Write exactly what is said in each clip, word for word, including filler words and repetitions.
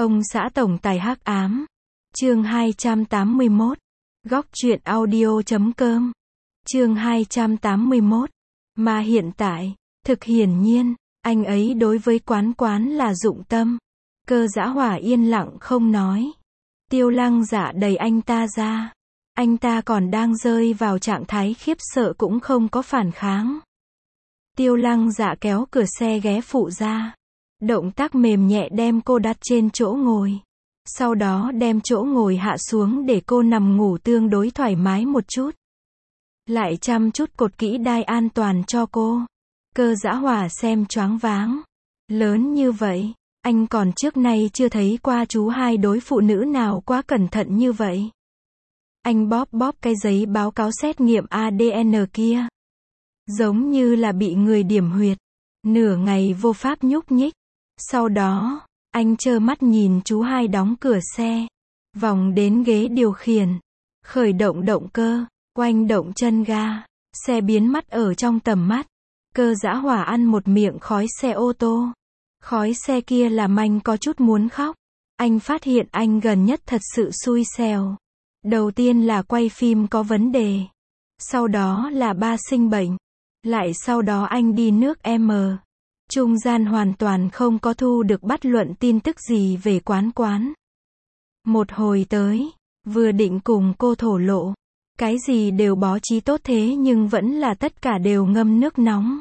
Ông xã tổng tài hắc ám. Chương hai trăm tám mươi mốt. Góc truyện audio chấm com. Chương hai trăm tám mươi mốt. Mà hiện tại, thực hiển nhiên, anh ấy đối với Quán Quán là dụng tâm. Cơ Dã Hỏa yên lặng không nói. Tiêu Lăng Dạ đẩy anh ta ra. Anh ta còn đang rơi vào trạng thái khiếp sợ cũng không có phản kháng. Tiêu Lăng Dạ kéo cửa xe ghế phụ ra. Động tác mềm nhẹ đem cô đặt trên chỗ ngồi. Sau đó đem chỗ ngồi hạ xuống để cô nằm ngủ tương đối thoải mái một chút. Lại chăm chút cột kỹ đai an toàn cho cô. Cơ Dã Hỏa xem choáng váng. Lớn như vậy, anh còn trước nay chưa thấy qua chú hai đối phụ nữ nào quá cẩn thận như vậy. Anh bóp bóp cái giấy báo cáo xét nghiệm a đê en kia. Giống như là bị người điểm huyệt. Nửa ngày vô pháp nhúc nhích. Sau đó, anh trơ mắt nhìn chú hai đóng cửa xe. Vòng đến ghế điều khiển. Khởi động động cơ. Oanh động chân ga. Xe biến mất ở trong tầm mắt. Cơ Dã Hỏa ăn một miệng khói xe ô tô. Khói xe kia làm anh có chút muốn khóc. Anh phát hiện anh gần nhất thật sự xui xẻo. Đầu tiên là quay phim có vấn đề. Sau đó là ba sinh bệnh. Lại sau đó anh đi nước M. Trung gian hoàn toàn không có thu được bất luận tin tức gì về Quán Quán. Một hồi tới, vừa định cùng cô thổ lộ. Cái gì đều bố trí tốt thế nhưng vẫn là tất cả đều ngâm nước nóng.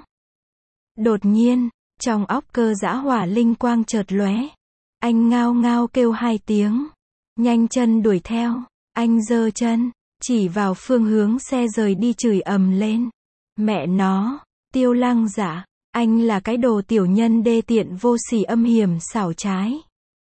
Đột nhiên, trong óc Cơ Dã Hỏa linh quang chợt lóe. Anh ngao ngao kêu hai tiếng. Nhanh chân đuổi theo. Anh giơ chân, chỉ vào phương hướng xe rời đi chửi ầm lên. Mẹ nó, Tiêu Lăng Dạ, anh là cái đồ tiểu nhân đê tiện vô sỉ âm hiểm xảo trái.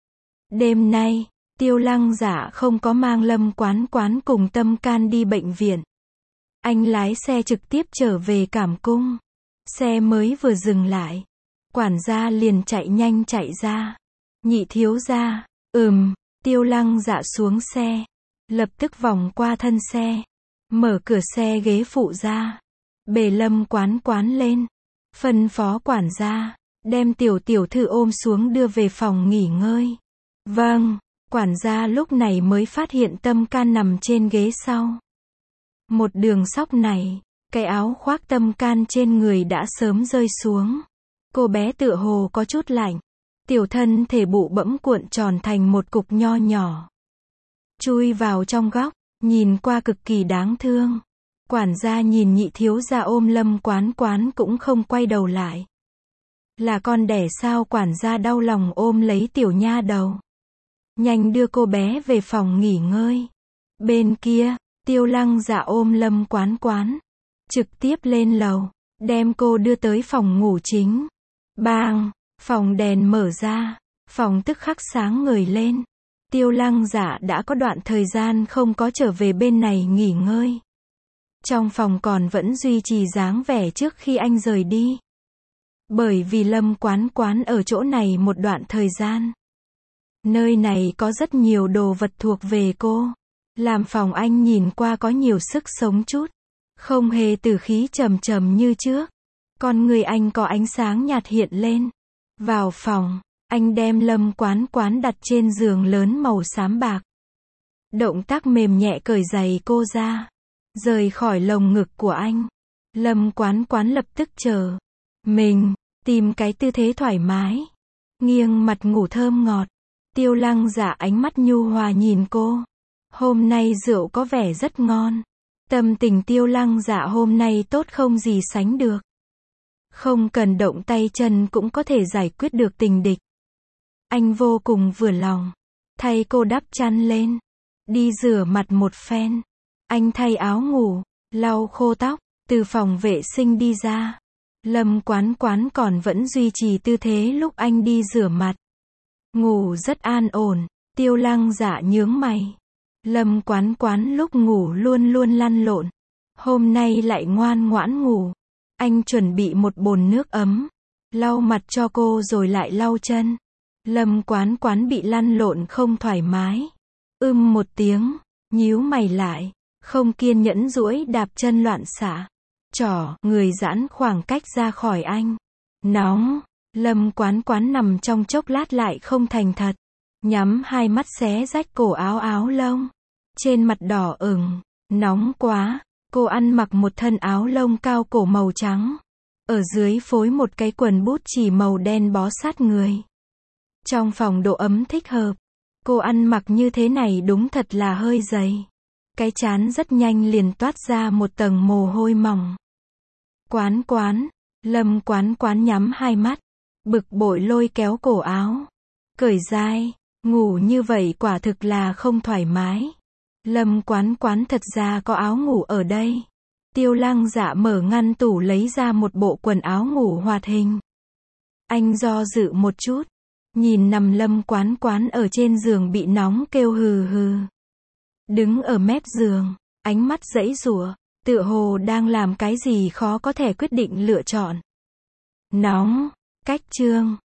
Đêm nay, Tiêu Lăng Dạ không có mang Lâm Quán Quán cùng Tâm Can đi bệnh viện. Anh lái xe trực tiếp trở về Cảm Cung. Xe mới vừa dừng lại. Quản gia liền chạy nhanh chạy ra. Nhị thiếu gia, ừm, Tiêu Lăng Dạ xuống xe. Lập tức vòng qua thân xe. Mở cửa xe ghế phụ ra. Bề Lâm Quán Quán lên. Phân phó quản gia. Đem tiểu tiểu thư ôm xuống đưa về phòng nghỉ ngơi. Vâng. Quản gia lúc này mới phát hiện Tâm Can nằm trên ghế sau. Một đường sóc này. Cái áo khoác Tâm Can trên người đã sớm rơi xuống. Cô bé tựa hồ có chút lạnh. Tiểu thân thể bụ bẫm cuộn tròn thành một cục nho nhỏ. Chui vào trong góc, nhìn qua cực kỳ đáng thương. Quản gia nhìn nhị thiếu gia ôm Lâm Quán Quán cũng không quay đầu lại. Là con đẻ sao? Quản gia đau lòng ôm lấy tiểu nha đầu. Nhanh đưa cô bé về phòng nghỉ ngơi. Bên kia, Tiêu Lăng Dạ ôm Lâm Quán Quán. Trực tiếp lên lầu, đem cô đưa tới phòng ngủ chính. Bang, phòng đèn mở ra, phòng tức khắc sáng ngời lên. Tiêu Lăng Dạ đã có đoạn thời gian không có trở về bên này nghỉ ngơi. Trong phòng còn vẫn duy trì dáng vẻ trước khi anh rời đi. Bởi vì Lâm Quán Quán ở chỗ này một đoạn thời gian. Nơi này có rất nhiều đồ vật thuộc về cô. Làm phòng anh nhìn qua có nhiều sức sống chút. Không hề tử khí trầm trầm như trước. Con người anh có ánh sáng nhạt hiện lên. Vào phòng, anh đem Lâm Quán Quán đặt trên giường lớn màu xám bạc. Động tác mềm nhẹ cởi giày cô ra. Rời khỏi lồng ngực của anh. Lâm Quán Quán lập tức chờ. Mình, tìm cái tư thế thoải mái. Nghiêng mặt ngủ thơm ngọt. Tiêu Lăng Dạ ánh mắt nhu hòa nhìn cô. Hôm nay rượu có vẻ rất ngon. Tâm tình Tiêu Lăng Dạ hôm nay tốt không gì sánh được. Không cần động tay chân cũng có thể giải quyết được tình địch. Anh vô cùng vừa lòng. Thay cô đắp chăn lên. Đi rửa mặt một phen. Anh thay áo ngủ. Lau khô tóc. Từ phòng vệ sinh đi ra. Lâm Quán Quán còn vẫn duy trì tư thế lúc anh đi rửa mặt. Ngủ rất an ổn. Tiêu Lăng Dạ nhướng mày. Lâm Quán Quán lúc ngủ luôn luôn lăn lộn. Hôm nay lại ngoan ngoãn ngủ. Anh chuẩn bị một bồn nước ấm. Lau mặt cho cô rồi lại lau chân. Lâm Quán Quán bị lăn lộn không thoải mái. Ưm một tiếng. Nhíu mày lại. Không kiên nhẫn duỗi đạp chân loạn xạ. Trỏ, người giãn khoảng cách ra khỏi anh. Nóng. Lâm Quán Quán nằm trong chốc lát lại không thành thật. nhắm hai mắt xé rách cổ áo áo lông. Trên mặt đỏ ửng, nóng quá, cô ăn mặc một thân áo lông cao cổ màu trắng. Ở dưới phối một cái quần bút chỉ màu đen bó sát người. Trong phòng độ ấm thích hợp, cô ăn mặc như thế này đúng thật là hơi dày. Cái trán rất nhanh liền toát ra một tầng mồ hôi mỏng. Quán quán, Lâm quán quán nhắm hai mắt, bực bội lôi kéo cổ áo. Cởi dai, ngủ như vậy quả thực là không thoải mái. Lâm quán quán thật ra có áo ngủ ở đây. Tiêu Lăng Dạ mở ngăn tủ lấy ra một bộ quần áo ngủ hoạt hình. Anh do dự một chút, nhìn nằm Lâm quán quán ở trên giường bị nóng kêu hừ hừ. Đứng ở mép giường, ánh mắt giãy giụa, tựa hồ đang làm cái gì khó có thể quyết định lựa chọn. Nóng, cách chương.